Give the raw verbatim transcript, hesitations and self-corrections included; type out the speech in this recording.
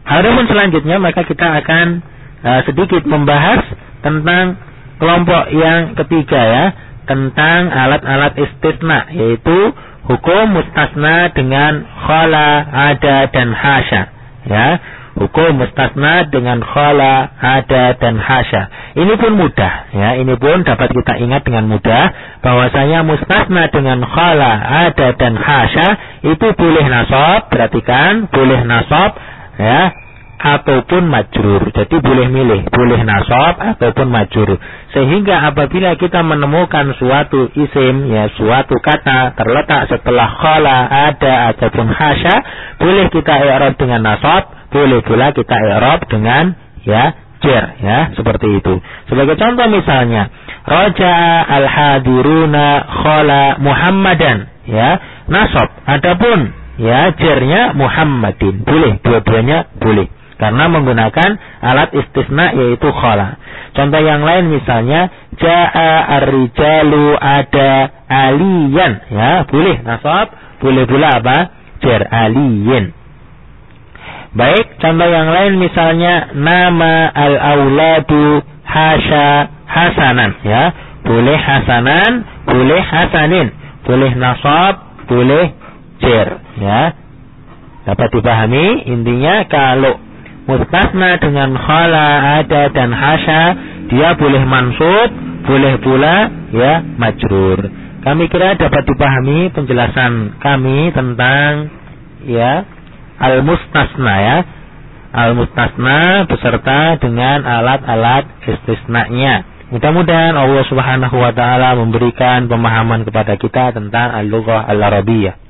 Adapun selanjutnya maka kita akan uh, sedikit membahas tentang kelompok yang ketiga ya, tentang alat-alat istisna, yaitu hukum mustasna dengan khala, ada dan hasya ya. Hukum mustasna dengan khala, ada dan hasya. Ini pun mudah ya, ini pun dapat kita ingat dengan mudah bahwasanya mustasna dengan khala, ada dan hasya itu boleh nasab, perhatikan, boleh nasab ya, ataupun majrur. Jadi boleh milih, boleh nasab ataupun majrur. Sehingga apabila kita menemukan suatu isim ya, suatu kata terletak setelah khala, ada ataupun hasya, boleh kita i'rab dengan nasab, boleh pula kita i'rab dengan ya jar ya, seperti itu. Sebagai contoh misalnya, raja'a al-hadiruna khala Muhammadan ya, nasab. Adapun ya jarnya Muhammadin, boleh, dua-duanya boleh, karena menggunakan alat istisna yaitu khala. Contoh yang lain misalnya, ja'a ar-rijalu ada aliyan ya, boleh nasab, boleh pula apa? Jar, aliyin. Baik, contoh yang lain misalnya, nama al-auladu hasya hasanan ya, boleh hasanan, boleh hasanin, boleh nasab, boleh jar ya. Dapat dipahami? Intinya kalau mustasna dengan khala, ada dan hasya, dia boleh mansub, boleh pula ya majrur. Kami kira dapat dipahami penjelasan kami tentang ya al-mustasna ya, al-mustasna beserta dengan alat-alat istisna-nya. Mudah-mudahan Allah Subhanahu wa taala memberikan pemahaman kepada kita tentang al-lughah al-arabiyyah.